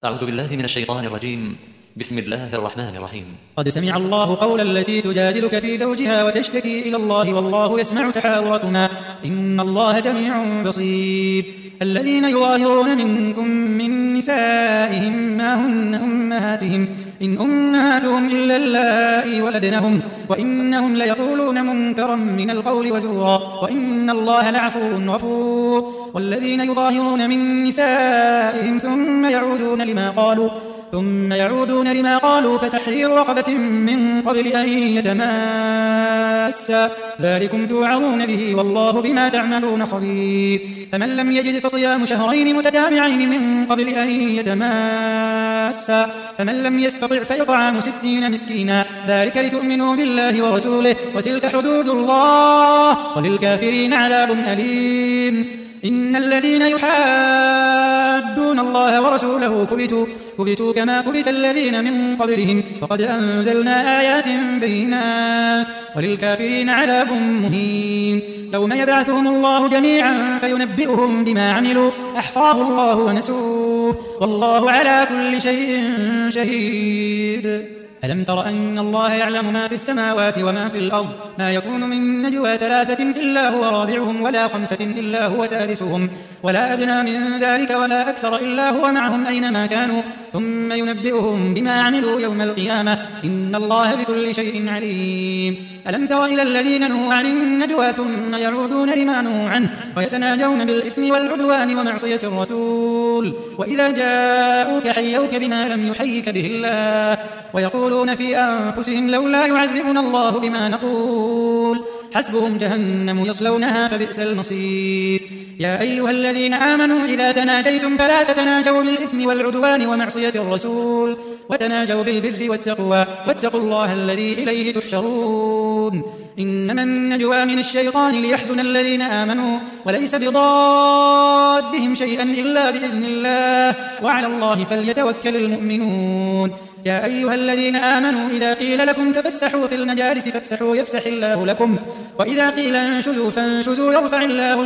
أعوذ بالله من الشيطان الرجيم. بسم الله الرحمن الرحيم. قد سمع الله قول التي تجادلك في زوجها وتشتكي إلى الله والله يسمع تحاوركما إن الله سميع بصير. الذين يظاهرون منكم من نسائهم ما هن أمهاتهم إن أمهاتهم إلا اللائي ولدنهم وإنهم ليقولون منكرا من القول وزورا وإن الله لعفو غفور. والذين يظاهرون من نسائهم ثم يعودون لما قالوا فتحرير رقبة من قبل أن يتماسا ذلكم توعظون به والله بما تعملون خبير. فمن لم يجد فصيام شهرين متتابعين من قبل أن يتماسا فمن لم يستطع فإطعام 60 مسكينا ذلك لتؤمنوا بالله ورسوله وتلك حدود الله وللكافرين عذاب أليم. إن الذين يحادون الله ورسوله كبتوا كما كبت الذين من قبلهم وقد أنزلنا آيات بينات وللكافرين عذاب مهين. يوم يبعثهم الله جميعا فينبئهم بما عملوا أحصاه الله ونسوه والله على كل شيء شهيد. ألم تر أن الله يعلم ما في السماوات وما في الأرض ما يكون من نجوى 3 إلا هو رابعهم ولا 5 إلا هو سادسهم ولا أدنى من ذلك ولا أكثر إلا هو معهم أينما كانوا ثم ينبئهم بما عملوا يوم القيامة إن الله بكل شيء عليم. ألم تر إلى الذين نهوا عن النجوى ثم يعودون لما نهوا عنه ويتناجون بالإثم والعدوان ومعصية الرسول وإذا جاءوك حيوك بما لم يحيك به الله ويقولون في أنفسهم لولا يعذبنا الله بما نقول حسبهم جهنم يصلونها فبئس المصير. يا أيها الذين آمنوا إذا تناجيتم فلا تتناجوا بالإثم والعدوان ومعصية الرسول وتناجوا بالبر والتقوى واتقوا الله الذي إليه تحشرون. إنما النجوى من الشيطان ليحزن الذين آمنوا وليس بضادهم شيئا إلا بإذن الله وعلى الله فليتوكل المؤمنون. يا أيها الذين آمنوا إذا قيل لكم تفسحوا في المجالس فافسحوا يفسح الله لكم وإذا قيل انشزوا فانشزوا يرفع الله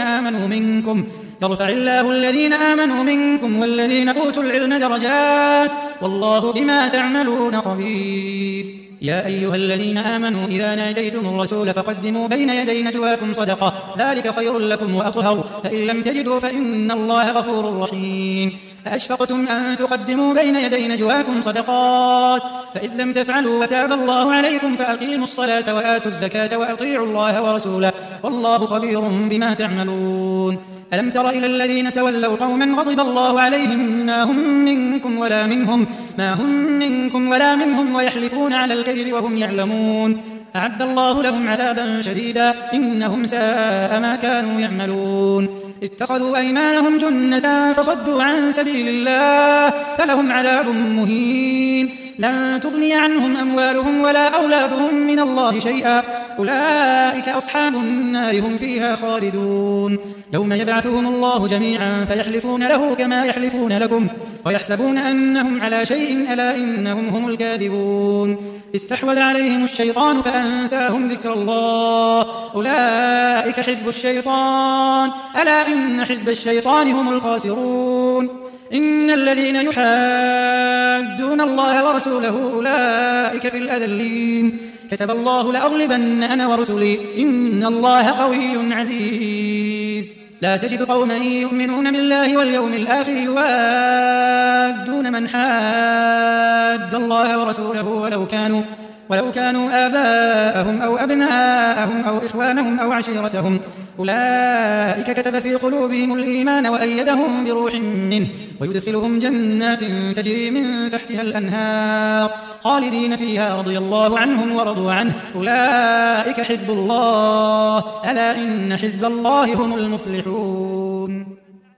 الذين آمنوا منكم والذين أوتوا العلم درجات والله بما تعملون خبير. يا أيها الذين آمنوا إذا ناجيتم الرسول فقدموا بين يدي نجواكم صدقة ذلك خير لكم وأطهر فإن لم تجدوا فإن الله غفور رحيم. أأشفقتم أن تقدموا بين يدي نجواكم صدقات فإذ لم تفعلوا وتاب الله عليكم فأقيموا الصلاة وآتوا الزكاة وأطيعوا الله ورسوله والله خبير بما تعملون. ألم تر إلى الذين تولوا قوما غضب الله عليهم ما هم منكم ولا منهم ويحلفون على الكذب وهم يعلمون أعد الله لهم عذابا شديدا إنهم ساء ما كانوا يعملون. اتخذوا أيمانهم جنة فصدوا عن سبيل الله فلهم عذاب مهين لن تغني عنهم أموالهم ولا أولادهم من الله شيئا أولئك أصحاب النار هم فيها خالدون. يوم يبعثهم الله جميعا فيحلفون له كما يحلفون لكم ويحسبون أنهم على شيء ألا إنهم هم الكاذبون. استحوذ عليهم الشيطان فأنساهم ذكر الله أولئك حزب الشيطان ألا إن حزب الشيطان هم الخاسرون. إن الذين يحادون الله ورسوله أولئك في الأذلين كتب الله لأغلبن أنا ورسلي إن الله قوي عزيز. لا تجد قوما يؤمنون بالله واليوم الآخر يوادون من حاد الله ورسوله ولو كانوا آباءهم أو أبناءهم أو إخوانهم أو عشيرتهم أولئك كتب في قلوبهم الإيمان وأيدهم بروح منه ويدخلهم جنات تجري من تحتها الأنهار خالدين فيها رضي الله عنهم ورضوا عنه أولئك حزب الله ألا إن حزب الله هم المفلحون.